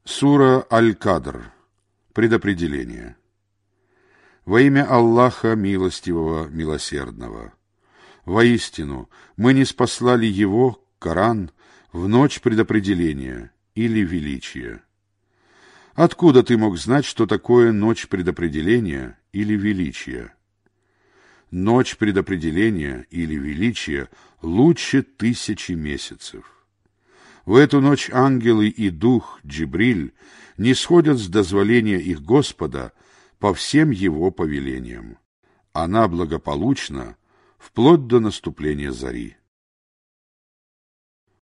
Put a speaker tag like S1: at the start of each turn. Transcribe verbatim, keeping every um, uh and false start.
S1: Сура Аль-Кадр. Предопределение. Во имя Аллаха Милостивого, Милосердного. Воистину, мы ниспослали его, Коран, в ночь предопределения или величия. Откуда ты мог знать, что такое ночь предопределения или величия? Ночь предопределения или величия лучше тысячи месяцев. В эту ночь ангелы и дух Джибриль нисходят с дозволения их Господа по всем его повелениям. Она благополучна вплоть до наступления зари.